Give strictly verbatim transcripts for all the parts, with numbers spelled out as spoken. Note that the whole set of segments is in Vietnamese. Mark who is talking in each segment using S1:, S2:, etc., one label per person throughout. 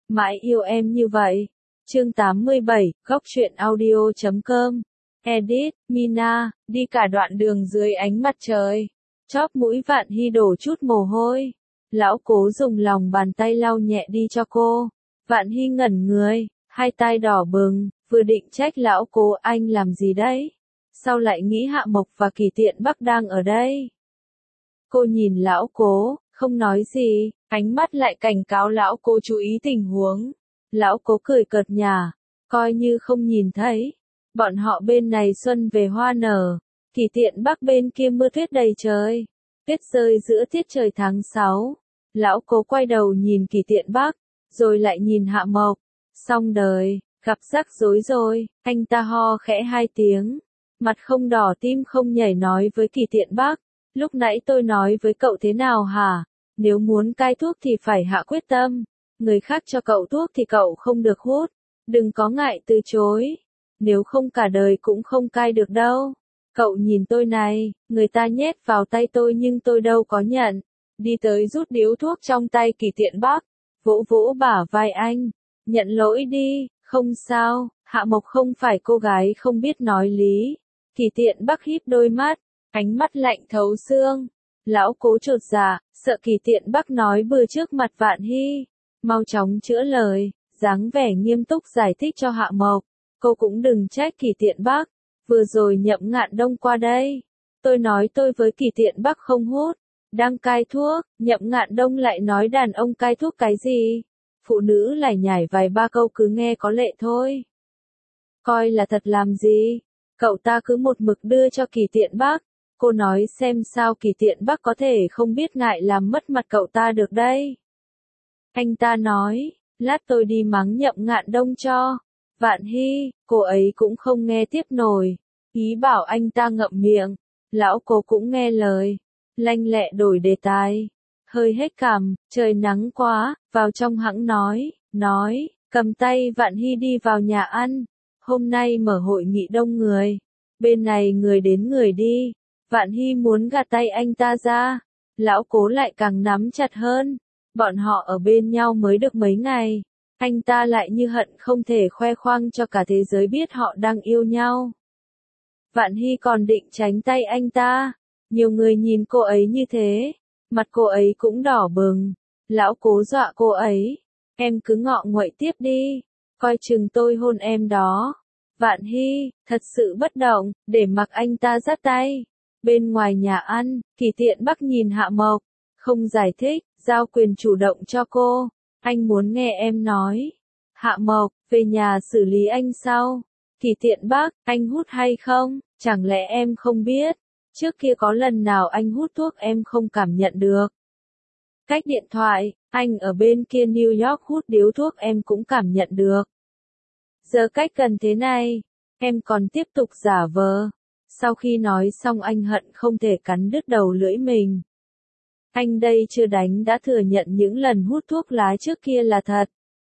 S1: Mãi yêu em như vậy. Chương tám mươi bảy, góc truyện audio chấm com. Edit, Mina, đi cả đoạn đường dưới ánh mặt trời. Chóp mũi Vạn Hy đổ chút mồ hôi. Lão Cố dùng lòng bàn tay lau nhẹ đi cho cô. Vạn Hy ngẩn người, hai tai đỏ bừng, vừa định trách Lão Cố anh làm gì đấy. Sau lại nghĩ Hạ Mộc và Kỳ Tiện Bắc đang ở đây. Cô nhìn Lão Cố, không nói gì, ánh mắt lại cảnh cáo Lão Cố chú ý tình huống. Lão Cố cười cợt nhả, coi như không nhìn thấy. Bọn họ bên này xuân về hoa nở, Kỳ Tiện Bắc bên kia mưa tuyết đầy trời. Tuyết rơi giữa tiết trời tháng sáu. Lão Cố quay đầu nhìn Kỳ Tiện Bắc, rồi lại nhìn Hạ Mộc. Xong đời, gặp rắc rối rồi, anh ta ho khẽ hai tiếng. Mặt không đỏ tim không nhảy nói với Kỳ Tiện Bắc. Lúc nãy tôi nói với cậu thế nào hả? Nếu muốn cai thuốc thì phải hạ quyết tâm. Người khác cho cậu thuốc thì cậu không được hút. Đừng có ngại từ chối. Nếu không cả đời cũng không cai được đâu. Cậu nhìn tôi này, người ta nhét vào tay tôi nhưng tôi đâu có nhận. Đi tới rút điếu thuốc trong tay Kỳ Tiện Bắc. Vỗ vỗ bả vai anh. Nhận lỗi đi, không sao. Hạ Mộc không phải cô gái không biết nói lý. Kỳ Tiện Bắc híp đôi mắt. Ánh mắt lạnh thấu xương. Lão Cố chột dạ, sợ Kỳ Tiện Bắc nói bừa trước mặt Vạn Hy. Mau chóng chữa lời, dáng vẻ nghiêm túc giải thích cho Hạ Mộc. Cô cũng đừng trách Kỳ Tiện Bắc. Vừa rồi Nhậm Ngạn Đông qua đây. Tôi nói tôi với Kỳ Tiện Bắc không hút. Đang cai thuốc, Nhậm Ngạn Đông lại nói đàn ông cai thuốc cái gì. Phụ nữ lải nhải vài ba câu cứ nghe có lệ thôi. Coi là thật làm gì. Cậu ta cứ một mực đưa cho Kỳ Tiện Bắc. Cô nói xem sao Kỳ Tiện Bắc có thể không biết ngại làm mất mặt cậu ta được đây. Anh ta nói, lát tôi đi mắng Nhậm Ngạn Đông cho. Vạn Hy, cô ấy cũng không nghe tiếp nổi. Ý bảo anh ta ngậm miệng. Lão Cố cũng nghe lời. Lanh lẹ đổi đề tài. Hơi hết cảm, trời nắng quá, vào trong hãng nói, nói, cầm tay Vạn Hy đi vào nhà ăn. Hôm nay mở hội nghị đông người. Bên này người đến người đi. Vạn Hy muốn gạt tay anh ta ra. Lão Cố lại càng nắm chặt hơn. Bọn họ ở bên nhau mới được mấy ngày. Anh ta lại như hận không thể khoe khoang cho cả thế giới biết họ đang yêu nhau. Vạn Hy còn định tránh tay anh ta. Nhiều người nhìn cô ấy như thế. Mặt cô ấy cũng đỏ bừng. Lão Cố dọa cô ấy. Em cứ ngọ nguậy tiếp đi. Coi chừng tôi hôn em đó. Vạn Hy, thật sự bất động, để mặc anh ta dắt tay. Bên ngoài nhà ăn, Kỳ Tiện Bắc nhìn Hạ Mộc. Không giải thích, giao quyền chủ động cho cô. Anh muốn nghe em nói. Hạ Mộc, về nhà xử lý anh sau. Kỳ Tiện Bắc, anh hút hay không? Chẳng lẽ em không biết? Trước kia có lần nào anh hút thuốc em không cảm nhận được. Cách điện thoại, anh ở bên kia New York hút điếu thuốc em cũng cảm nhận được. Giờ cách gần thế này, em còn tiếp tục giả vờ. Sau khi nói xong anh hận không thể cắn đứt đầu lưỡi mình. Anh đây chưa đánh đã thừa nhận những lần hút thuốc lá trước kia là thật.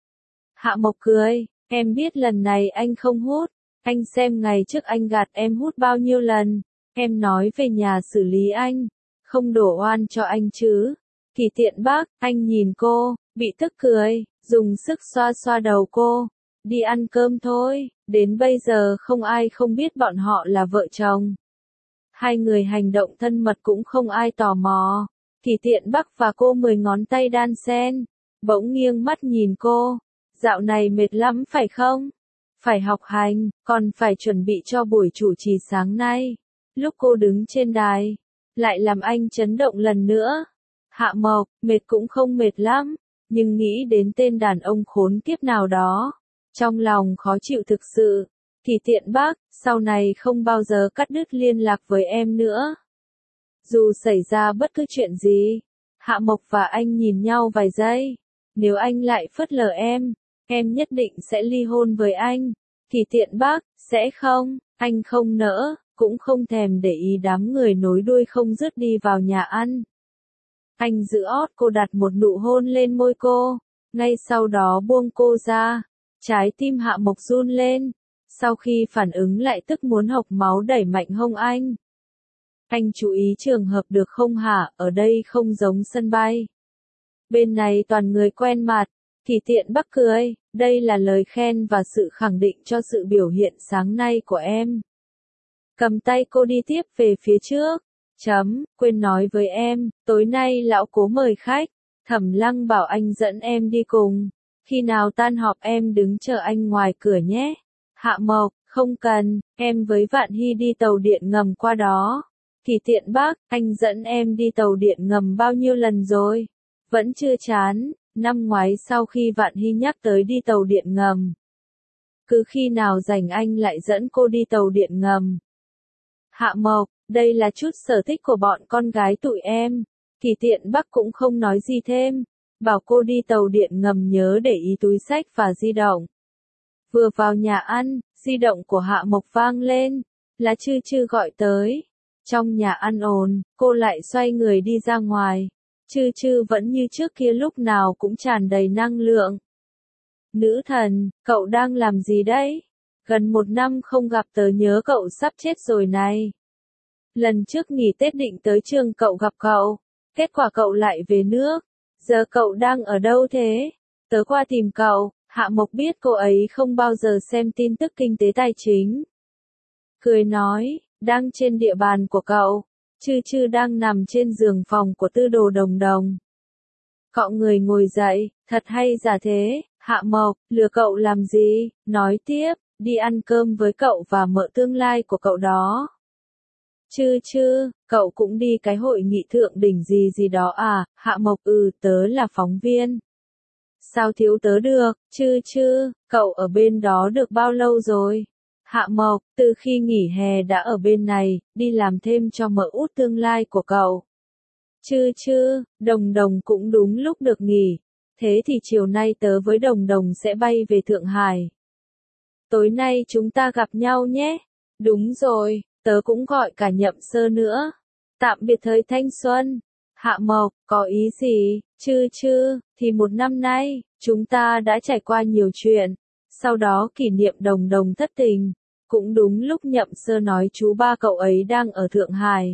S1: Hạ Mộc cười, em biết lần này anh không hút. Anh xem ngày trước anh gạt em hút bao nhiêu lần. Em nói về nhà xử lý anh. Không đổ oan cho anh chứ. Kỳ Tiện Bắc, anh nhìn cô, bị tức cười, dùng sức xoa xoa đầu cô. Đi ăn cơm thôi, đến bây giờ không ai không biết bọn họ là vợ chồng. Hai người hành động thân mật cũng không ai tò mò. Kỳ Tiện Bắc và cô mười ngón tay đan sen. Bỗng nghiêng mắt nhìn cô. Dạo này mệt lắm phải không? Phải học hành, còn phải chuẩn bị cho buổi chủ trì sáng nay. Lúc cô đứng trên đài, lại làm anh chấn động lần nữa. Hạ Mộc, mệt cũng không mệt lắm, nhưng nghĩ đến tên đàn ông khốn kiếp nào đó. Trong lòng khó chịu thực sự. Kỳ Tiện Bắc, sau này không bao giờ cắt đứt liên lạc với em nữa. Dù xảy ra bất cứ chuyện gì. Hạ Mộc và anh nhìn nhau vài giây. Nếu anh lại phớt lờ em, em nhất định sẽ ly hôn với anh. Kỳ Tiện Bắc, sẽ không, anh không nỡ, cũng không thèm để ý đám người nối đuôi không dứt đi vào nhà ăn. Anh giữ ót cô đặt một nụ hôn lên môi cô, ngay sau đó buông cô ra. Trái tim Hạ Mộc run lên. Sau khi phản ứng lại tức muốn hộc máu đẩy mạnh hông anh. Anh chú ý trường hợp được không hả, ở đây không giống sân bay. Bên này toàn người quen mặt, Kỳ Tiện Bắc cười, đây là lời khen và sự khẳng định cho sự biểu hiện sáng nay của em. Cầm tay cô đi tiếp về phía trước. Chấm, quên nói với em, tối nay lão Cố mời khách. Thẩm Lăng bảo anh dẫn em đi cùng. Khi nào tan họp em đứng chờ anh ngoài cửa nhé. Hạ Mộc, không cần, em với Vạn Hy đi tàu điện ngầm qua đó. Kỳ Tiện Bắc, anh dẫn em đi tàu điện ngầm bao nhiêu lần rồi? Vẫn chưa chán, năm ngoái sau khi Vạn Hy nhắc tới đi tàu điện ngầm. Cứ khi nào rảnh anh lại dẫn cô đi tàu điện ngầm. Hạ Mộc, đây là chút sở thích của bọn con gái tụi em. Kỳ Tiện Bắc cũng không nói gì thêm. Bảo cô đi tàu điện ngầm nhớ để ý túi xách và di động. Vừa vào nhà ăn, di động của Hạ Mộc vang lên. Là Chư Chư gọi tới. Trong nhà ăn ồn, cô lại xoay người đi ra ngoài. Chư Chư vẫn như trước kia lúc nào cũng tràn đầy năng lượng. Nữ thần, cậu đang làm gì đấy? Gần một năm không gặp tớ nhớ cậu sắp chết rồi này. Lần trước nghỉ Tết định tới trường cậu gặp cậu. Kết quả cậu lại về nước. Giờ cậu đang ở đâu thế? Tớ qua tìm cậu. Hạ Mộc biết cô ấy không bao giờ xem tin tức kinh tế tài chính. Cười nói, đang trên địa bàn của cậu. Chư Chư đang nằm trên giường phòng của Tư Đồ Đồng Đồng. Cọ người ngồi dậy, thật hay giả thế. Hạ Mộc, lừa cậu làm gì? Nói tiếp, đi ăn cơm với cậu và mợ tương lai của cậu đó. Chư Chư, cậu cũng đi cái hội nghị thượng đỉnh gì gì đó à? Hạ Mộc, ừ, tớ là phóng viên. Sao thiếu tớ được? Chư Chư, cậu ở bên đó được bao lâu rồi? Hạ Mộc, từ khi nghỉ hè đã ở bên này, đi làm thêm cho mợ út tương lai của cậu. Chư Chư, Đồng Đồng cũng đúng lúc được nghỉ. Thế thì chiều nay tớ với Đồng Đồng sẽ bay về Thượng Hải. Tối nay chúng ta gặp nhau nhé. Đúng rồi, tớ cũng gọi cả Nhậm Sơ nữa. Tạm biệt thời thanh xuân. Hạ Mộc, có ý gì? Chư Chư, thì một năm nay, chúng ta đã trải qua nhiều chuyện. Sau đó kỷ niệm Đồng Đồng thất tình. Cũng đúng lúc Nhậm Sơ nói chú ba cậu ấy đang ở Thượng Hải.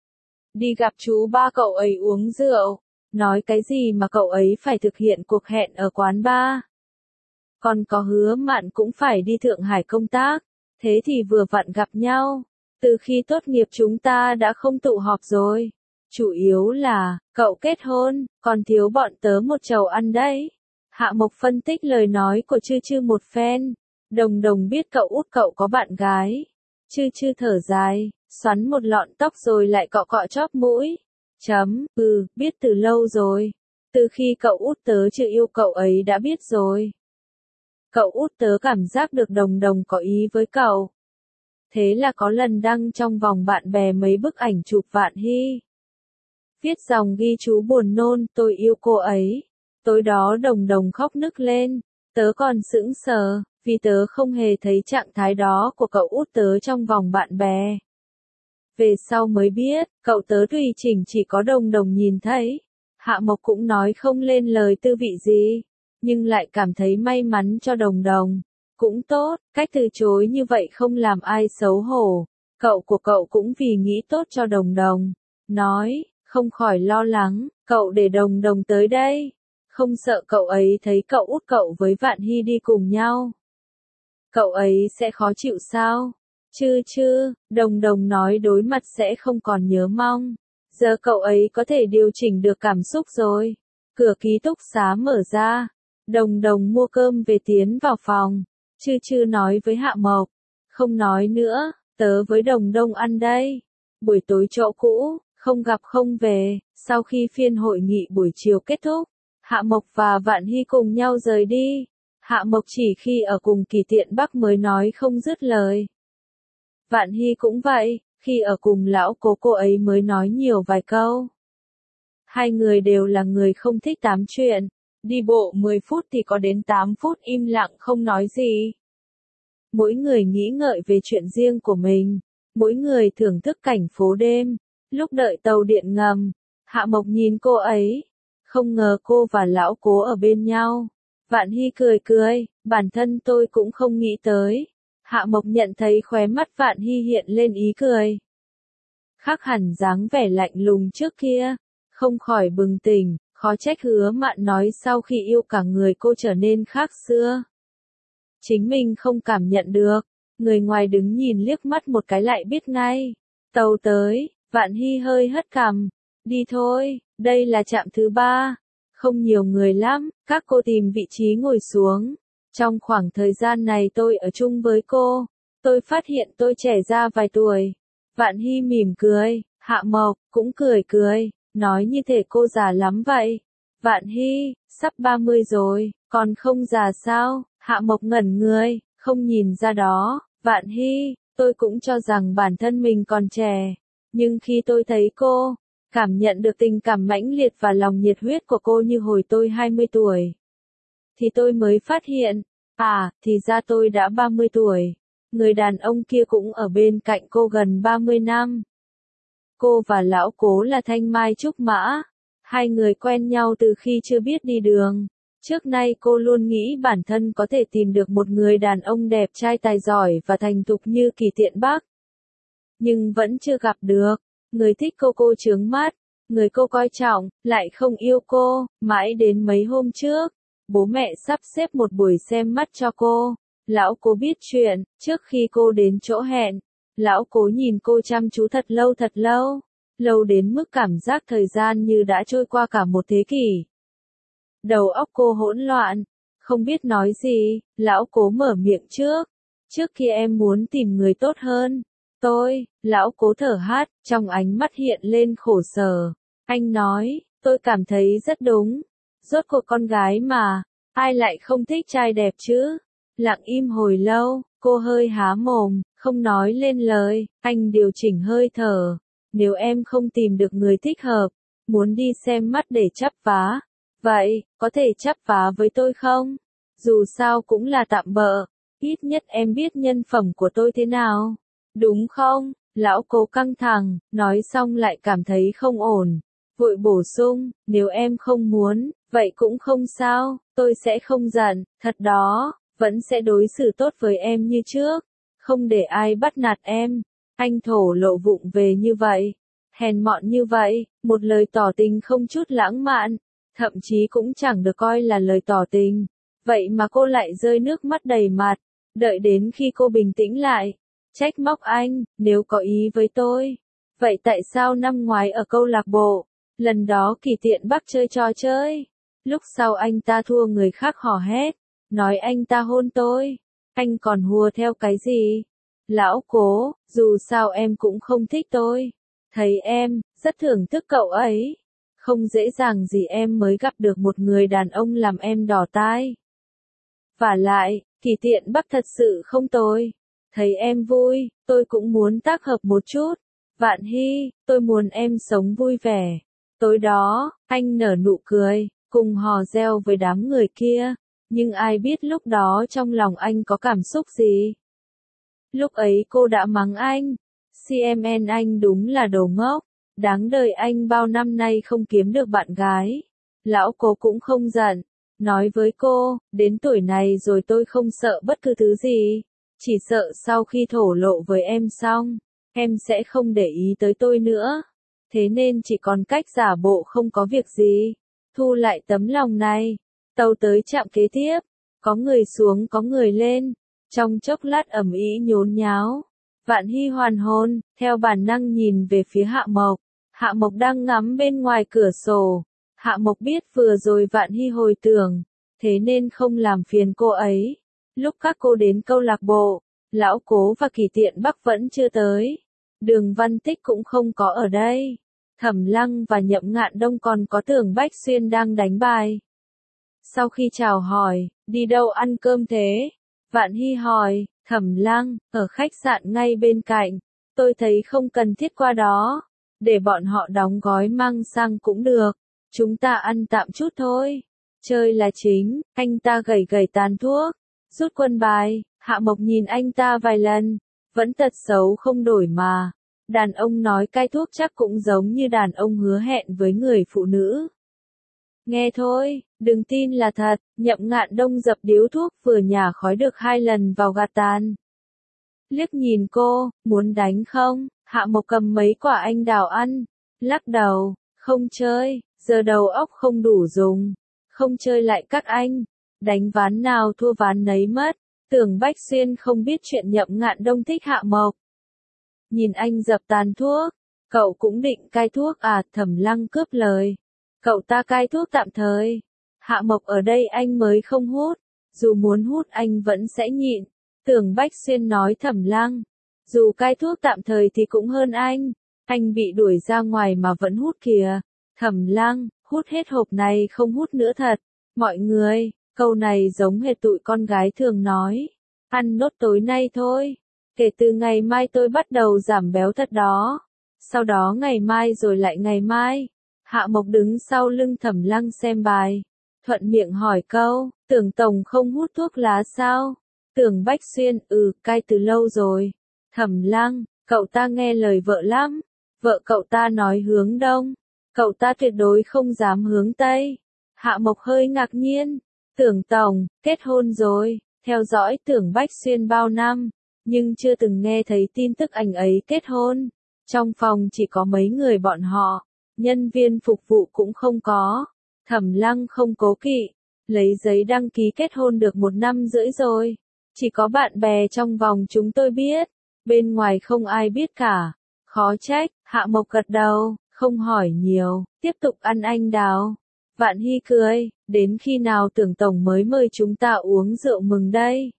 S1: Đi gặp chú ba cậu ấy uống rượu. Nói cái gì mà cậu ấy phải thực hiện cuộc hẹn ở quán bar. Còn có Hứa Mạn cũng phải đi Thượng Hải công tác. Thế thì vừa vặn gặp nhau. Từ khi tốt nghiệp chúng ta đã không tụ họp rồi. Chủ yếu là, cậu kết hôn, còn thiếu bọn tớ một chầu ăn đấy. Hạ Mộc phân tích lời nói của Chư Chư một phen. Đồng Đồng biết cậu út cậu có bạn gái. Chư Chư thở dài, xoắn một lọn tóc rồi lại cọ cọ chóp mũi. Chấm, ừ, biết từ lâu rồi. Từ khi cậu út tớ chưa yêu cậu ấy đã biết rồi. Cậu út tớ cảm giác được Đồng Đồng có ý với cậu. Thế là có lần đăng trong vòng bạn bè mấy bức ảnh chụp Vạn Hy. Viết dòng ghi chú buồn nôn, tôi yêu cô ấy. Tối đó Đồng Đồng khóc nức lên. Tớ còn sững sờ, vì tớ không hề thấy trạng thái đó của cậu út tớ trong vòng bạn bè. Về sau mới biết, cậu tớ tùy chỉnh chỉ có Đồng Đồng nhìn thấy. Hạ Mộc cũng nói không lên lời tư vị gì, nhưng lại cảm thấy may mắn cho Đồng Đồng. Cũng tốt, cách từ chối như vậy không làm ai xấu hổ. Cậu của cậu cũng vì nghĩ tốt cho Đồng Đồng. Nói, không khỏi lo lắng, cậu để Đồng Đồng tới đây. Không sợ cậu ấy thấy cậu út cậu với Vạn Hy đi cùng nhau. Cậu ấy sẽ khó chịu sao? Chư Chư, Đồng Đồng nói đối mặt sẽ không còn nhớ mong. Giờ cậu ấy có thể điều chỉnh được cảm xúc rồi. Cửa ký túc xá mở ra. Đồng Đồng mua cơm về tiến vào phòng. Chư Chư nói với Hạ Mộc. Không nói nữa, tớ với Đồng Đồng ăn đây. Buổi tối chỗ cũ, không gặp không về. Sau khi phiên hội nghị buổi chiều kết thúc, Hạ Mộc và Vạn Hy cùng nhau rời đi. Hạ Mộc chỉ khi ở cùng Kỳ Tiện Bắc mới nói không dứt lời. Vạn Hy cũng vậy, khi ở cùng lão Cố cô ấy mới nói nhiều vài câu. Hai người đều là người không thích tám chuyện. Đi bộ mười phút thì có đến tám phút im lặng không nói gì. Mỗi người nghĩ ngợi về chuyện riêng của mình. Mỗi người thưởng thức cảnh phố đêm. Lúc đợi tàu điện ngầm, Hạ Mộc nhìn cô ấy. Không ngờ cô và lão Cố ở bên nhau. Vạn Hy cười cười, bản thân tôi cũng không nghĩ tới. Hạ Mộc nhận thấy khóe mắt Vạn Hy hiện lên ý cười. Khác hẳn dáng vẻ lạnh lùng trước kia. Không khỏi bừng tỉnh, Khó trách Hứa Mạn nói sau khi yêu cả người cô trở nên khác xưa. Chính mình không cảm nhận được, người ngoài đứng nhìn liếc mắt một cái lại biết ngay. Tàu tới, Vạn Hy hơi hất cằm. Đi thôi, đây là trạm thứ ba. Không nhiều người lắm, các cô tìm vị trí ngồi xuống. Trong khoảng thời gian này tôi ở chung với cô, tôi phát hiện tôi trẻ ra vài tuổi. Vạn Hy mỉm cười, Hạ Mộc cũng cười cười, nói như thể cô già lắm vậy. Vạn Hy, sắp ba mươi rồi, còn không già sao? Hạ Mộc ngẩn người, không nhìn ra đó. Vạn Hy, tôi cũng cho rằng bản thân mình còn trẻ, nhưng khi tôi thấy cô, cảm nhận được tình cảm mãnh liệt và lòng nhiệt huyết của cô như hồi tôi hai mươi tuổi, thì tôi mới phát hiện, à, thì ra tôi đã ba mươi tuổi. Người đàn ông kia cũng ở bên cạnh cô gần ba mươi năm. Cô và lão Cố là thanh mai trúc mã, hai người quen nhau từ khi chưa biết đi đường. Trước nay cô luôn nghĩ bản thân có thể tìm được một người đàn ông đẹp trai tài giỏi và thành thục như Kỳ Tiện Bắc. Nhưng vẫn chưa gặp được, người thích cô cô chướng mắt, người cô coi trọng, lại không yêu cô, mãi đến mấy hôm trước. Bố mẹ sắp xếp một buổi xem mắt cho cô. Lão Cố biết chuyện, trước khi cô đến chỗ hẹn, lão Cố nhìn cô chăm chú thật lâu thật lâu, lâu đến mức cảm giác thời gian như đã trôi qua cả một thế kỷ. Đầu óc cô hỗn loạn, không biết nói gì, lão Cố mở miệng trước. Trước kia em muốn tìm người tốt hơn. Tôi, lão Cố thở hắt, trong ánh mắt hiện lên khổ sở. Anh nói, tôi cảm thấy rất đúng. Rốt cuộc con gái mà, ai lại không thích trai đẹp chứ? Lặng im hồi lâu, cô hơi há mồm, không nói lên lời. Anh điều chỉnh hơi thở. Nếu em không tìm được người thích hợp, muốn đi xem mắt để chắp vá, vậy, có thể chắp vá với tôi không? Dù sao cũng là tạm bợ, ít nhất em biết nhân phẩm của tôi thế nào. Đúng không? Lão Cố căng thẳng, nói xong lại cảm thấy không ổn. Vội bổ sung, nếu em không muốn, vậy cũng không sao, tôi sẽ không giận, thật đó, vẫn sẽ đối xử tốt với em như trước, không để ai bắt nạt em. Anh thổ lộ vụng về như vậy, hèn mọn như vậy, một lời tỏ tình không chút lãng mạn, thậm chí cũng chẳng được coi là lời tỏ tình. Vậy mà cô lại rơi nước mắt đầy mặt, đợi đến khi cô bình tĩnh lại, trách móc anh, nếu có ý với tôi. Vậy tại sao năm ngoái ở câu lạc bộ, lần đó Kỳ Tiện Bắc chơi trò chơi, lúc sau anh ta thua người khác hò hét, nói anh ta hôn tôi, anh còn hùa theo cái gì? Lão Cố, dù sao em cũng không thích tôi, thấy em, rất thưởng thức cậu ấy, không dễ dàng gì em mới gặp được một người đàn ông làm em đỏ tai. Vả lại, Kỳ Tiện Bắc thật sự không tồi, thấy em vui, tôi cũng muốn tác hợp một chút. Vạn Hy, tôi muốn em sống vui vẻ. Tối đó, anh nở nụ cười, cùng hò reo với đám người kia, nhưng ai biết lúc đó trong lòng anh có cảm xúc gì. Lúc ấy cô đã mắng anh, xê em en anh đúng là đồ ngốc, đáng đời anh bao năm nay không kiếm được bạn gái. Lão Cố cũng không giận, nói với cô, đến tuổi này rồi tôi không sợ bất cứ thứ gì, chỉ sợ sau khi thổ lộ với em xong, em sẽ không để ý tới tôi nữa. Thế nên chỉ còn cách giả bộ không có việc gì, thu lại tấm lòng này. Tàu tới trạm kế tiếp, có người xuống có người lên, trong chốc lát ầm ĩ nhốn nháo. Vạn Hy hoàn hồn, theo bản năng nhìn về phía Hạ Mộc. Hạ Mộc đang ngắm bên ngoài cửa sổ. Hạ Mộc biết vừa rồi Vạn Hy hồi tưởng, thế nên không làm phiền cô ấy. Lúc các cô đến câu lạc bộ, Lão Cố và Kỳ Tiện Bắc vẫn chưa tới. Đường Văn Tích cũng không có ở đây. Thẩm Lăng và Nhậm Ngạn Đông còn có Tưởng Bách Xuyên đang đánh bài. Sau khi chào hỏi, đi đâu ăn cơm thế? Vạn Hy hỏi, Thẩm Lăng, ở khách sạn ngay bên cạnh. Tôi thấy không cần thiết qua đó. Để bọn họ đóng gói mang sang cũng được. Chúng ta ăn tạm chút thôi. Chơi là chính, anh ta gầy gầy tàn thuốc. Rút quân bài, Hạ Mộc nhìn anh ta vài lần. Vẫn tật xấu không đổi mà. Đàn ông nói cai thuốc chắc cũng giống như đàn ông hứa hẹn với người phụ nữ. Nghe thôi, đừng tin là thật. Nhậm Ngạn Đông dập điếu thuốc vừa nhả khói được hai lần vào gạt tàn. Liếc nhìn cô, muốn đánh không? Hạ Mộc cầm mấy quả anh đào ăn, lắc đầu, không chơi, Giờ đầu óc không đủ dùng, không chơi lại các anh, đánh ván nào thua ván nấy mất. Tưởng Bách Xuyên không biết chuyện Nhậm Ngạn Đông thích Hạ Mộc. Nhìn anh dập tàn thuốc, cậu cũng định cai thuốc à? Thẩm Lăng cướp lời. Cậu ta cai thuốc tạm thời. Hạ Mộc ở đây anh mới không hút, dù muốn hút anh vẫn sẽ nhịn. Tưởng Bách Xuyên nói Thẩm Lăng, dù cai thuốc tạm thời thì cũng hơn anh, anh bị đuổi ra ngoài mà vẫn hút kìa. Thẩm Lăng, hút hết hộp này không hút nữa thật. Mọi người, câu này giống hệt tụi con gái thường nói, ăn nốt tối nay thôi. Kể từ ngày mai tôi bắt đầu giảm béo thật đó. Sau đó ngày mai rồi lại ngày mai. Hạ Mộc đứng sau lưng Thẩm Lăng xem bài, thuận miệng hỏi câu, Tưởng tổng không hút thuốc lá sao? Tưởng Bách Xuyên, ừ, cai từ lâu rồi. Thẩm Lăng, cậu ta nghe lời vợ lắm. Vợ cậu ta nói hướng đông, cậu ta tuyệt đối không dám hướng tây. Hạ Mộc hơi ngạc nhiên. Tưởng tổng, kết hôn rồi. Theo dõi Tưởng Bách Xuyên bao năm, nhưng chưa từng nghe thấy tin tức anh ấy kết hôn. Trong phòng chỉ có mấy người bọn họ, nhân viên phục vụ cũng không có. Thẩm Lăng không cố kỵ, lấy giấy đăng ký kết hôn được một năm rưỡi rồi. Chỉ có bạn bè trong vòng chúng tôi biết, bên ngoài không ai biết cả. Khó trách. Hạ Mộc gật đầu, không hỏi nhiều, tiếp tục ăn anh đào. Vạn Hy cười, đến khi nào Tưởng tổng mới mời chúng ta uống rượu mừng đây?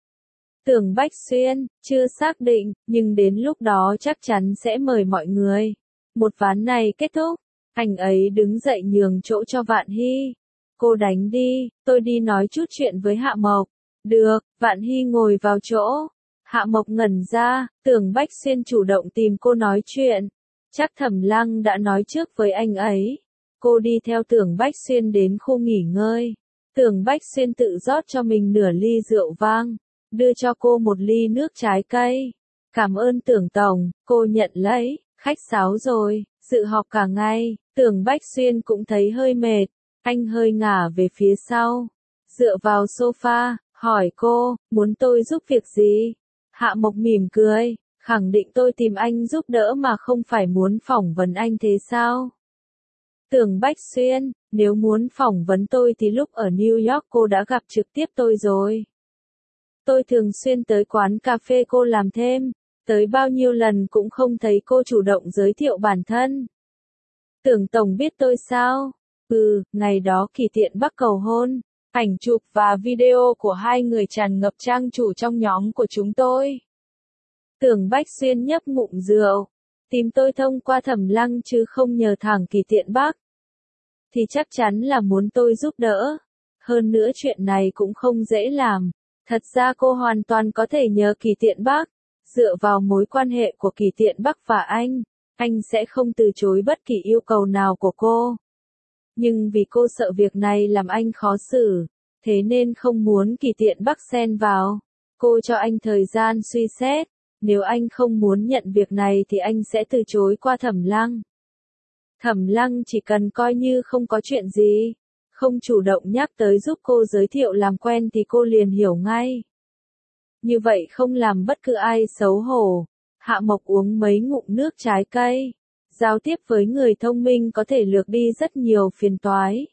S1: Tưởng Bách Xuyên, chưa xác định, nhưng đến lúc đó chắc chắn sẽ mời mọi người. Một ván này kết thúc, anh ấy đứng dậy nhường chỗ cho Vạn Hy. Cô đánh đi, tôi đi nói chút chuyện với Hạ Mộc. Được, Vạn Hy ngồi vào chỗ. Hạ Mộc ngẩn ra, Tưởng Bách Xuyên chủ động tìm cô nói chuyện. Chắc Thẩm Lăng đã nói trước với anh ấy. Cô đi theo Tưởng Bách Xuyên đến khu nghỉ ngơi. Tưởng Bách Xuyên tự rót cho mình nửa ly rượu vang, đưa cho cô một ly nước trái cây. Cảm ơn Tưởng tổng, cô nhận lấy, khách sáo rồi, dự họp cả ngày. Tưởng Bách Xuyên cũng thấy hơi mệt, anh hơi ngả về phía sau, dựa vào sofa, hỏi cô, muốn tôi giúp việc gì? Hạ Mộc mỉm cười, khẳng định tôi tìm anh giúp đỡ mà không phải muốn phỏng vấn anh thế sao? Tưởng Bách Xuyên, nếu muốn phỏng vấn tôi thì lúc ở New York cô đã gặp trực tiếp tôi rồi. Tôi thường xuyên tới quán cà phê cô làm thêm, tới bao nhiêu lần cũng không thấy cô chủ động giới thiệu bản thân. Tưởng tổng biết tôi sao? Ừ, ngày đó Kỳ Tiện Bắc cầu hôn, ảnh chụp và video của hai người tràn ngập trang chủ trong nhóm của chúng tôi. Tưởng Bách Xuyên nhấp ngụm rượu, tìm tôi thông qua Thẩm Lăng chứ không nhờ thẳng Kỳ Tiện Bắc. Thì chắc chắn là muốn tôi giúp đỡ. Hơn nữa chuyện này cũng không dễ làm. Thật ra cô hoàn toàn có thể nhờ Kỳ Tiện Bắc. Dựa vào mối quan hệ của Kỳ Tiện Bắc và anh, anh sẽ không từ chối bất kỳ yêu cầu nào của cô. Nhưng vì cô sợ việc này làm anh khó xử, thế nên không muốn Kỳ Tiện Bắc xen vào. Cô cho anh thời gian suy xét. Nếu anh không muốn nhận việc này thì anh sẽ từ chối qua Thẩm Lăng. Thẩm Lăng chỉ cần coi như không có chuyện gì, không chủ động nhắc tới giúp cô giới thiệu làm quen thì cô liền hiểu ngay. Như vậy không làm bất cứ ai xấu hổ. Hạ Mộc uống mấy ngụm nước trái cây. Giao tiếp với người thông minh có thể lược đi rất nhiều phiền toái.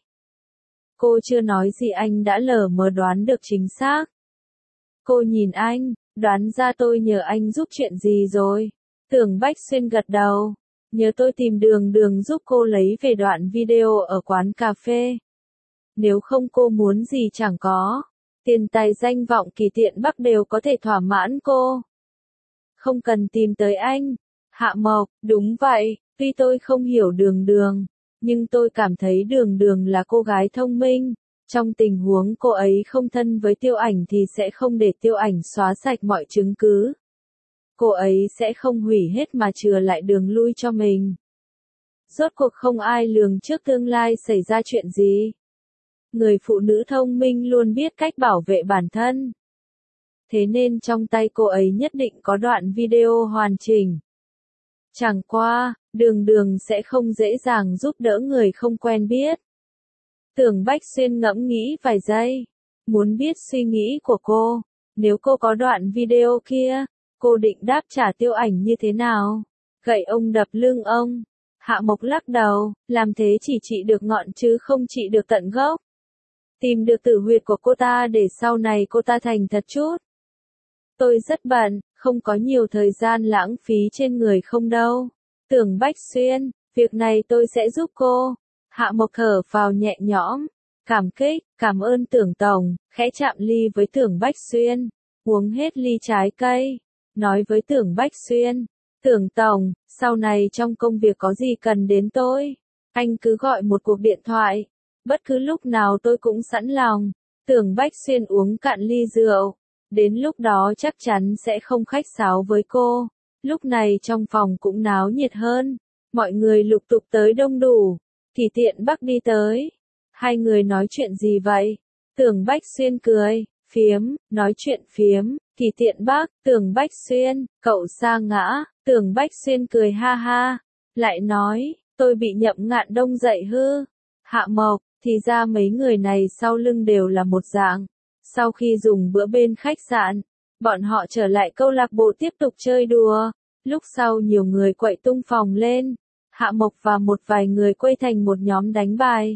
S1: Cô chưa nói gì anh đã lờ mờ đoán được chính xác. Cô nhìn anh, đoán ra tôi nhờ anh giúp chuyện gì rồi. Tưởng Bách Xuyên gật đầu. Nhớ tôi tìm đường đường giúp cô lấy về đoạn video ở quán cà phê. Nếu không cô muốn gì chẳng có. Tiền tài danh vọng Kỳ Tiện Bắc đều có thể thỏa mãn cô. Không cần tìm tới anh. Hạ Mộc, đúng vậy, tuy tôi không hiểu đường đường, nhưng tôi cảm thấy đường đường là cô gái thông minh. Trong tình huống cô ấy không thân với Tiêu Ảnh thì sẽ không để Tiêu Ảnh xóa sạch mọi chứng cứ. Cô ấy sẽ không hủy hết mà chừa lại đường lui cho mình. Rốt cuộc không ai lường trước tương lai xảy ra chuyện gì. Người phụ nữ thông minh luôn biết cách bảo vệ bản thân. Thế nên trong tay cô ấy nhất định có đoạn video hoàn chỉnh. Chẳng qua, đường đường sẽ không dễ dàng giúp đỡ người không quen biết. Tưởng Bách Xuyên ngẫm nghĩ vài giây. Muốn biết suy nghĩ của cô. Nếu cô có đoạn video kia, cô định đáp trả Tiêu Ảnh như thế nào? Gậy ông đập lưng ông. Hạ Mộc lắc đầu, làm thế chỉ trị được ngọn chứ không trị được tận gốc. Tìm được tử huyệt của cô ta để sau này cô ta thành thật chút. Tôi rất bận, không có nhiều thời gian lãng phí trên người không đâu. Tưởng Bách Xuyên, việc này tôi sẽ giúp cô. Hạ Mộc thở phào nhẹ nhõm, cảm kích, cảm ơn Tưởng Tổng, khẽ chạm ly với Tưởng Bách Xuyên, uống hết ly trái cây, nói với Tưởng Bách Xuyên, Tưởng Tổng, sau này trong công việc có gì cần đến tôi, anh cứ gọi một cuộc điện thoại, bất cứ lúc nào tôi cũng sẵn lòng. Tưởng Bách Xuyên uống cạn ly rượu, đến lúc đó chắc chắn sẽ không khách sáo với cô. Lúc này trong phòng cũng náo nhiệt hơn, mọi người lục tục tới đông đủ. Kỳ Tiện Bắc đi tới. Hai người nói chuyện gì vậy? Tưởng Bách Xuyên cười, phiếm, nói chuyện phiếm. Kỳ Tiện Bắc, Tưởng Bách Xuyên, cậu sa ngã. Tưởng Bách Xuyên cười ha ha, lại nói, tôi bị Nhậm Ngạn Đông dạy hư. Hạ Mộc, thì ra mấy người này sau lưng đều là một dạng. Sau khi dùng bữa bên khách sạn, bọn họ trở lại câu lạc bộ tiếp tục chơi đùa. Lúc sau nhiều người quậy tung phòng lên. Hạ Mộc và một vài người quây thành một nhóm đánh bài.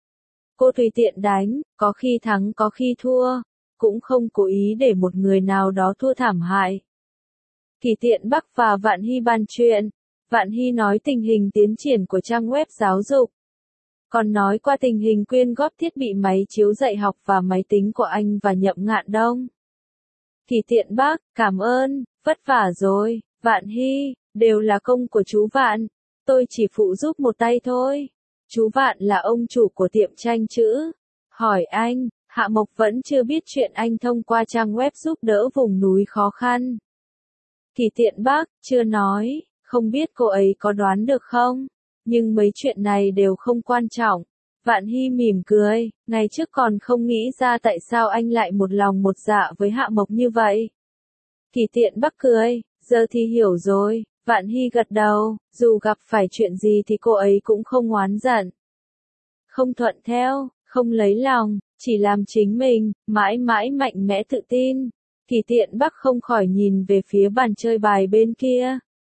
S1: Cô tùy tiện đánh, có khi thắng có khi thua, cũng không cố ý để một người nào đó thua thảm hại. Kỳ Tiện Bắc và Vạn Hy bàn chuyện, Vạn Hy nói tình hình tiến triển của trang web giáo dục. Còn nói qua tình hình quyên góp thiết bị máy chiếu dạy học và máy tính của anh và Nhậm Ngạn Đông. Kỳ Tiện Bắc, cảm ơn, vất vả rồi, Vạn Hy, đều là công của chú Vạn. Tôi chỉ phụ giúp một tay thôi. Chú Vạn là ông chủ của tiệm tranh chữ. Hỏi anh, Hạ Mộc vẫn chưa biết chuyện anh thông qua trang web giúp đỡ vùng núi khó khăn. Kỳ Tiện Bắc, chưa nói, không biết cô ấy có đoán được không? Nhưng mấy chuyện này đều không quan trọng. Vạn Hy mỉm cười, ngày trước còn không nghĩ ra tại sao anh lại một lòng một dạ với Hạ Mộc như vậy. Kỳ Tiện Bắc cười, giờ thì hiểu rồi. Vạn Hy gật đầu, dù gặp phải chuyện gì thì cô ấy cũng không oán giận. Không thuận theo, không lấy lòng, chỉ làm chính mình, mãi mãi mạnh mẽ tự tin. Kỳ Tiện Bắc không khỏi nhìn về phía bàn chơi bài bên kia.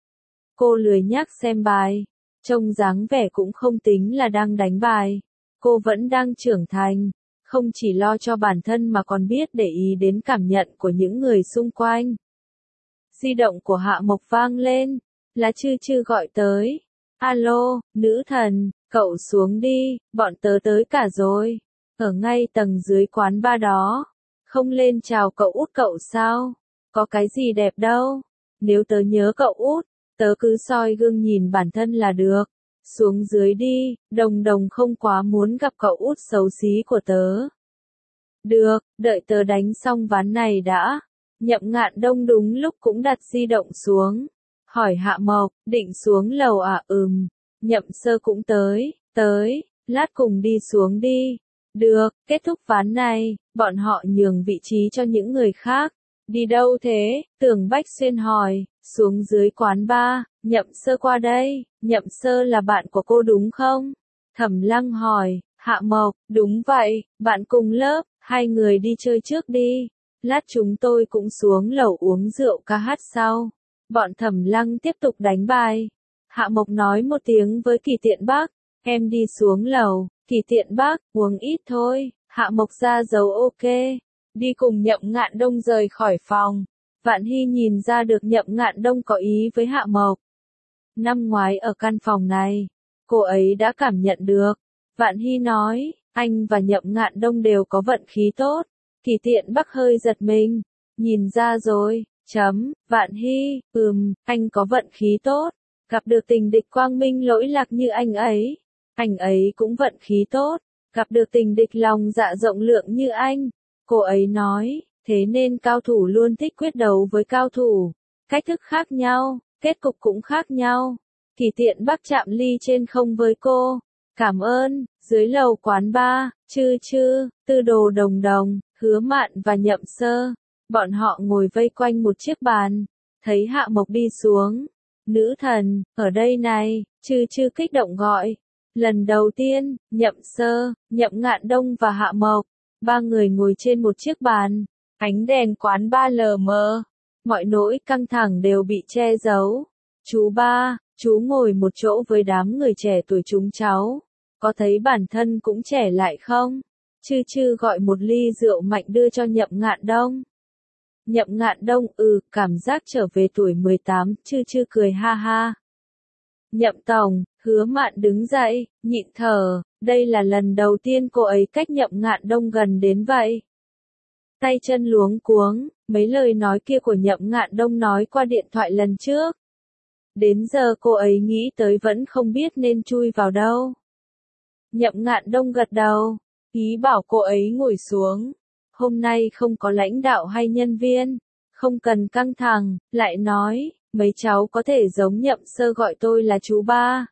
S1: Cô lười nhác xem bài, trông dáng vẻ cũng không tính là đang đánh bài. Cô vẫn đang trưởng thành, không chỉ lo cho bản thân mà còn biết để ý đến cảm nhận của những người xung quanh. Di động của Hạ Mộc vang lên, là Chư Chư gọi tới. Alo, nữ thần, cậu xuống đi, bọn tớ tới cả rồi. Ở ngay tầng dưới quán bar đó. Không lên chào cậu út cậu sao? Có cái gì đẹp đâu. Nếu tớ nhớ cậu út, tớ cứ soi gương nhìn bản thân là được. Xuống dưới đi, Đồng Đồng không quá muốn gặp cậu út xấu xí của tớ. Được, đợi tớ đánh xong ván này đã. Nhậm Ngạn Đông đúng lúc cũng đặt di động xuống. Hỏi Hạ Mộc, định xuống lầu à? Ừm. Nhậm Sơ cũng tới, tới, lát cùng đi xuống đi. Được, kết thúc ván này, bọn họ nhường vị trí cho những người khác. Đi đâu thế? Tưởng Bách Xuyên hỏi, xuống dưới quán bar, Nhậm Sơ qua đây. Nhậm Sơ là bạn của cô đúng không? Thẩm Lăng hỏi, Hạ Mộc, đúng vậy, bạn cùng lớp, hai người đi chơi trước đi. Lát chúng tôi cũng xuống lầu uống rượu ca hát sau. Bọn Thẩm Lăng tiếp tục đánh bài. Hạ Mộc nói một tiếng với Kỳ Tiện Bắc, em đi xuống lầu. Kỳ Tiện Bắc, uống ít thôi. Hạ Mộc ra dấu ok. Đi cùng Nhậm Ngạn Đông rời khỏi phòng. Vạn Hy nhìn ra được Nhậm Ngạn Đông có ý với Hạ Mộc. Năm ngoái ở căn phòng này, cô ấy đã cảm nhận được. Vạn Hy nói, anh và Nhậm Ngạn Đông đều có vận khí tốt. Kỳ Tiện Bắc hơi giật mình. Nhìn ra rồi, chấm, Vạn Hy, ừm, anh có vận khí tốt. Gặp được tình địch quang minh lỗi lạc như anh ấy. Anh ấy cũng vận khí tốt. Gặp được tình địch lòng dạ rộng lượng như anh. Cô ấy nói, thế nên cao thủ luôn thích quyết đấu với cao thủ. Cách thức khác nhau, kết cục cũng khác nhau. Kỳ Tiện Bắc chạm ly trên không với cô. Cảm ơn. Dưới lầu quán bar, Chư Chư, Tư Đồ Đồng Đồng, Hứa Mạn và Nhậm Sơ. Bọn họ ngồi vây quanh một chiếc bàn. Thấy Hạ Mộc đi xuống. Nữ thần, ở đây này, Chư Chư kích động gọi. Lần đầu tiên, Nhậm Sơ, Nhậm Ngạn Đông và Hạ Mộc. Ba người ngồi trên một chiếc bàn. Ánh đèn quán bar lờ mờ. Mọi nỗi căng thẳng đều bị che giấu. Chú ba, Chú ngồi một chỗ với đám người trẻ tuổi chúng cháu, có thấy bản thân cũng trẻ lại không? Chư chư gọi một ly rượu mạnh đưa cho Nhậm Ngạn Đông. Nhậm Ngạn Đông ừ, cảm giác trở về tuổi mười tám, chư chư cười ha ha. Nhậm Tổng, Hứa Mạn đứng dậy, nhịn thở, đây là lần đầu tiên cô ấy cách Nhậm Ngạn Đông gần đến vậy. Tay chân luống cuống, mấy lời nói kia của Nhậm Ngạn Đông nói qua điện thoại lần trước. Đến giờ cô ấy nghĩ tới vẫn không biết nên chui vào đâu. Nhậm Ngạn Đông gật đầu, ý bảo cô ấy ngồi xuống. Hôm nay không có lãnh đạo hay nhân viên, không cần căng thẳng, lại nói, mấy cháu có thể giống Nhậm Sơ gọi tôi là chú ba.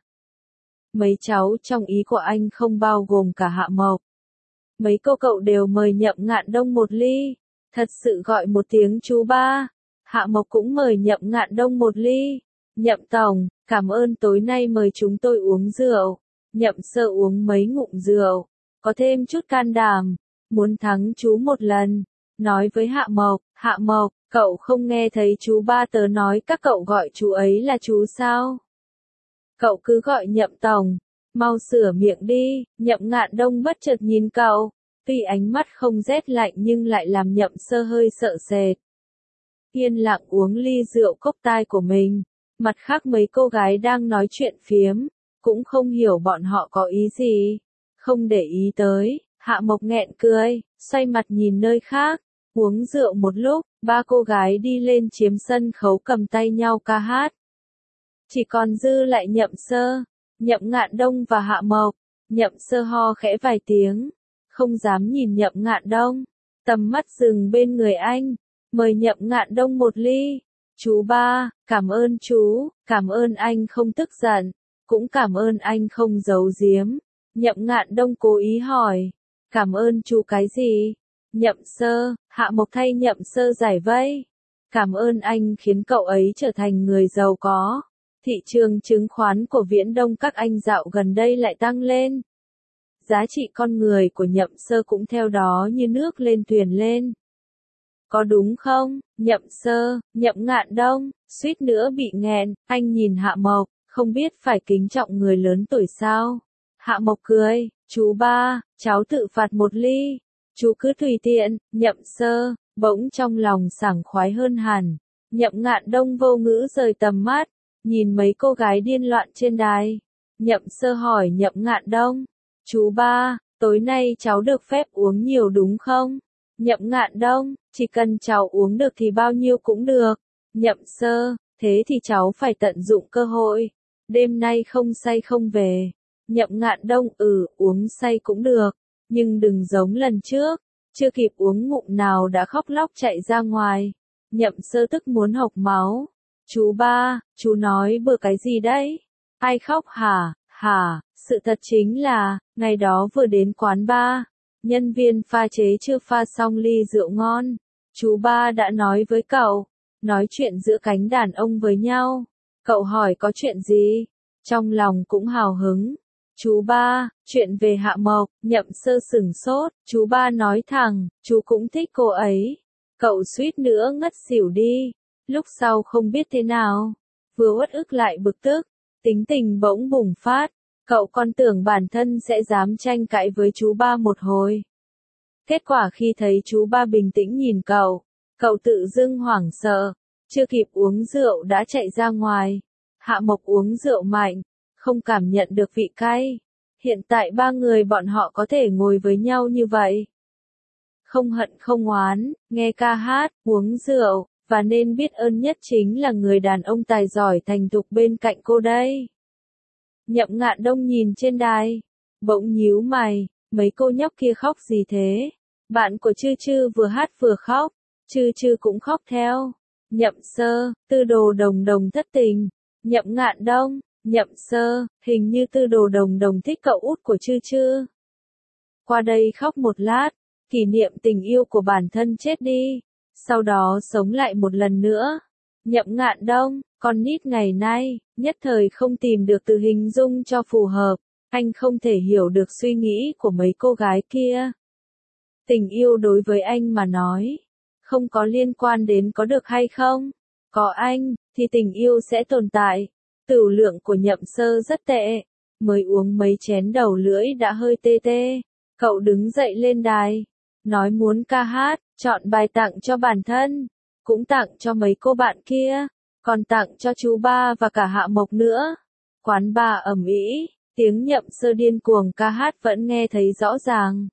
S1: Mấy cháu trong ý của anh không bao gồm cả Hạ Mộc. Mấy cô cậu đều mời Nhậm Ngạn Đông một ly, thật sự gọi một tiếng chú ba. Hạ Mộc cũng mời Nhậm Ngạn Đông một ly. Nhậm Tổng, cảm ơn tối nay mời chúng tôi uống rượu. Nhậm Sơ uống mấy ngụm rượu, có thêm chút can đảm, muốn thắng chú một lần. Nói với Hạ Mộc, Hạ Mộc, cậu không nghe thấy chú ba tớ nói các cậu gọi chú ấy là chú sao? Cậu cứ gọi Nhậm Tổng, mau sửa miệng đi. Nhậm Ngạn Đông bất chợt nhìn cậu, tuy ánh mắt không rét lạnh nhưng lại làm Nhậm Sơ hơi sợ sệt. Yên lặng uống ly rượu cốc tai của mình, mặt khác mấy cô gái đang nói chuyện phiếm, cũng không hiểu bọn họ có ý gì, không để ý tới. Hạ Mộc nghẹn cười, xoay mặt nhìn nơi khác, uống rượu một lúc, ba cô gái đi lên chiếm sân khấu cầm tay nhau ca hát. Chỉ còn dư lại Nhậm Sơ, Nhậm Ngạn Đông và Hạ Mộc. Nhậm Sơ ho khẽ vài tiếng, không dám nhìn Nhậm Ngạn Đông, tầm mắt dừng bên người anh, mời Nhậm Ngạn Đông một ly. Chú ba, cảm ơn chú, cảm ơn anh không tức giận, cũng cảm ơn anh không giấu giếm. Nhậm Ngạn Đông cố ý hỏi, cảm ơn chú cái gì? Nhậm Sơ, Hạ Mộc thay Nhậm Sơ giải vây. Cảm ơn anh khiến cậu ấy trở thành người giàu có. Thị trường chứng khoán của Viễn Đông các anh dạo gần đây lại tăng lên. Giá trị con người của Nhậm Sơ cũng theo đó như nước lên thuyền lên. Có đúng không, Nhậm Sơ, Nhậm Ngạn Đông, suýt nữa bị nghẹn, anh nhìn Hạ Mộc, không biết phải kính trọng người lớn tuổi sao. Hạ Mộc cười, chú ba, cháu tự phạt một ly, chú cứ tùy tiện. Nhậm Sơ, bỗng trong lòng sảng khoái hơn hẳn. Nhậm Ngạn Đông vô ngữ rời tầm mắt, nhìn mấy cô gái điên loạn trên đài. Nhậm Sơ hỏi Nhậm Ngạn Đông, chú ba, tối nay cháu được phép uống nhiều đúng không? Nhậm Ngạn Đông, chỉ cần cháu uống được thì bao nhiêu cũng được. Nhậm Sơ, thế thì cháu phải tận dụng cơ hội. Đêm nay không say không về. Nhậm Ngạn Đông ừ, uống say cũng được, nhưng đừng giống lần trước, chưa kịp uống ngụm nào đã khóc lóc chạy ra ngoài. Nhậm Sơ tức muốn hộc máu. Chú ba, chú nói bừa cái gì đấy? Ai khóc hả? Hả, sự thật chính là, ngày đó vừa đến quán bar, nhân viên pha chế chưa pha xong ly rượu ngon. Chú ba đã nói với cậu, nói chuyện giữa cánh đàn ông với nhau. Cậu hỏi có chuyện gì? Trong lòng cũng hào hứng. Chú ba, chuyện về Hạ Mộc. Nhậm Sơ sửng sốt, chú ba nói thẳng, chú cũng thích cô ấy. Cậu suýt nữa ngất xỉu đi, lúc sau không biết thế nào, vừa uất ức lại bực tức, tính tình bỗng bùng phát, cậu còn tưởng bản thân sẽ dám tranh cãi với chú ba một hồi. Kết quả khi thấy chú ba bình tĩnh nhìn cậu, cậu tự dưng hoảng sợ, chưa kịp uống rượu đã chạy ra ngoài. Hạ Mộc uống rượu mạnh, không cảm nhận được vị cay. Hiện tại ba người bọn họ có thể ngồi với nhau như vậy. Không hận không oán, nghe ca hát, uống rượu, và nên biết ơn nhất chính là người đàn ông tài giỏi thành thục bên cạnh cô đây. Nhậm Ngạn Đông nhìn trên đài, bỗng nhíu mày, mấy cô nhóc kia khóc gì thế? Bạn của Chư Chư vừa hát vừa khóc, Chư Chư cũng khóc theo. Nhậm Sơ, Tư Đồ Đồng Đồng thất tình. Nhậm Ngạn Đông, Nhậm Sơ, hình như Tư Đồ Đồng Đồng thích cậu út của Chư Chư. Qua đây khóc một lát, kỷ niệm tình yêu của bản thân chết đi, sau đó sống lại một lần nữa. Nhậm Ngạn Đông, con nít ngày nay, nhất thời không tìm được từ hình dung cho phù hợp, anh không thể hiểu được suy nghĩ của mấy cô gái kia. Tình yêu đối với anh mà nói, không có liên quan đến có được hay không, có anh, thì tình yêu sẽ tồn tại, Tửu lượng của Nhậm Sơ rất tệ, mới uống mấy chén đầu lưỡi đã hơi tê tê. Cậu đứng dậy lên đài, nói muốn ca hát, chọn bài tặng cho bản thân, cũng tặng cho mấy cô bạn kia, còn tặng cho chú ba và cả Hạ Mộc nữa. Quán bar ầm ĩ, tiếng Nhậm Sơ điên cuồng ca hát vẫn nghe thấy rõ ràng.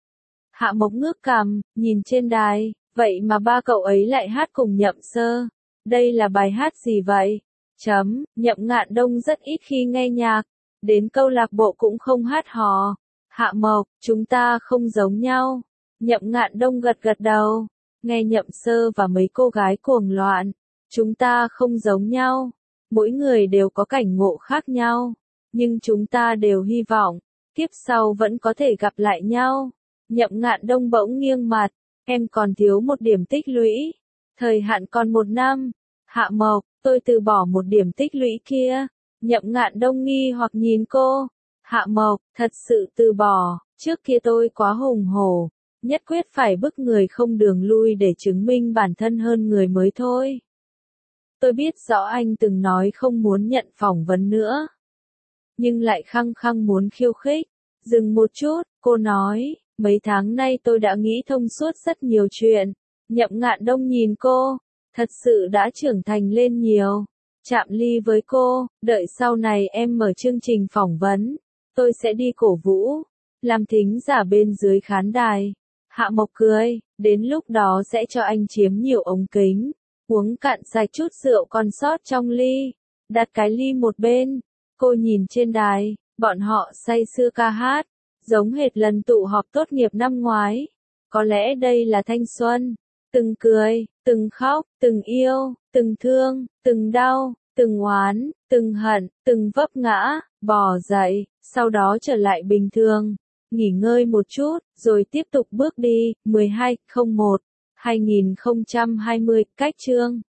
S1: Hạ Mộc ngước cằm, nhìn trên đài, vậy mà ba cậu ấy lại hát cùng Nhậm Sơ. Đây là bài hát gì vậy? Chấm, Nhậm Ngạn Đông rất ít khi nghe nhạc, đến câu lạc bộ cũng không hát hò. Hạ Mộc, chúng ta không giống nhau. Nhậm Ngạn Đông gật gật đầu, nghe Nhậm Sơ và mấy cô gái cuồng loạn. Chúng ta không giống nhau, mỗi người đều có cảnh ngộ khác nhau, nhưng chúng ta đều hy vọng, kiếp sau vẫn có thể gặp lại nhau. Nhậm Ngạn Đông bỗng nghiêng mặt, em còn thiếu một điểm tích lũy, thời hạn còn một năm. Hạ Mộc, tôi từ bỏ một điểm tích lũy kia. Nhậm Ngạn Đông nghi hoặc nhìn cô. Hạ Mộc, thật sự từ bỏ, trước kia tôi quá hùng hổ, nhất quyết phải bức người không đường lui để chứng minh bản thân hơn người mới thôi. Tôi biết rõ anh từng nói không muốn nhận phỏng vấn nữa, nhưng lại khăng khăng muốn khiêu khích. Dừng một chút, cô nói, mấy tháng nay tôi đã nghĩ thông suốt rất nhiều chuyện. Nhậm Ngạn Đông nhìn cô, thật sự đã trưởng thành lên nhiều. Chạm ly với cô, đợi sau này em mở chương trình phỏng vấn, tôi sẽ đi cổ vũ, làm thính giả bên dưới khán đài. Hạ Mộc cười, đến lúc đó sẽ cho anh chiếm nhiều ống kính, uống cạn sạch chút rượu còn sót trong ly, đặt cái ly một bên. Cô nhìn trên đài, bọn họ say sưa ca hát, giống hệt lần tụ họp tốt nghiệp năm ngoái. Có lẽ đây là thanh xuân, từng cười, từng khóc, từng yêu, từng thương, từng đau, từng oán, từng hận, từng vấp ngã, bò dậy, sau đó trở lại bình thường, nghỉ ngơi một chút, rồi tiếp tục bước đi. mười hai không một hai nghìn không trăm hai mươi, cách chương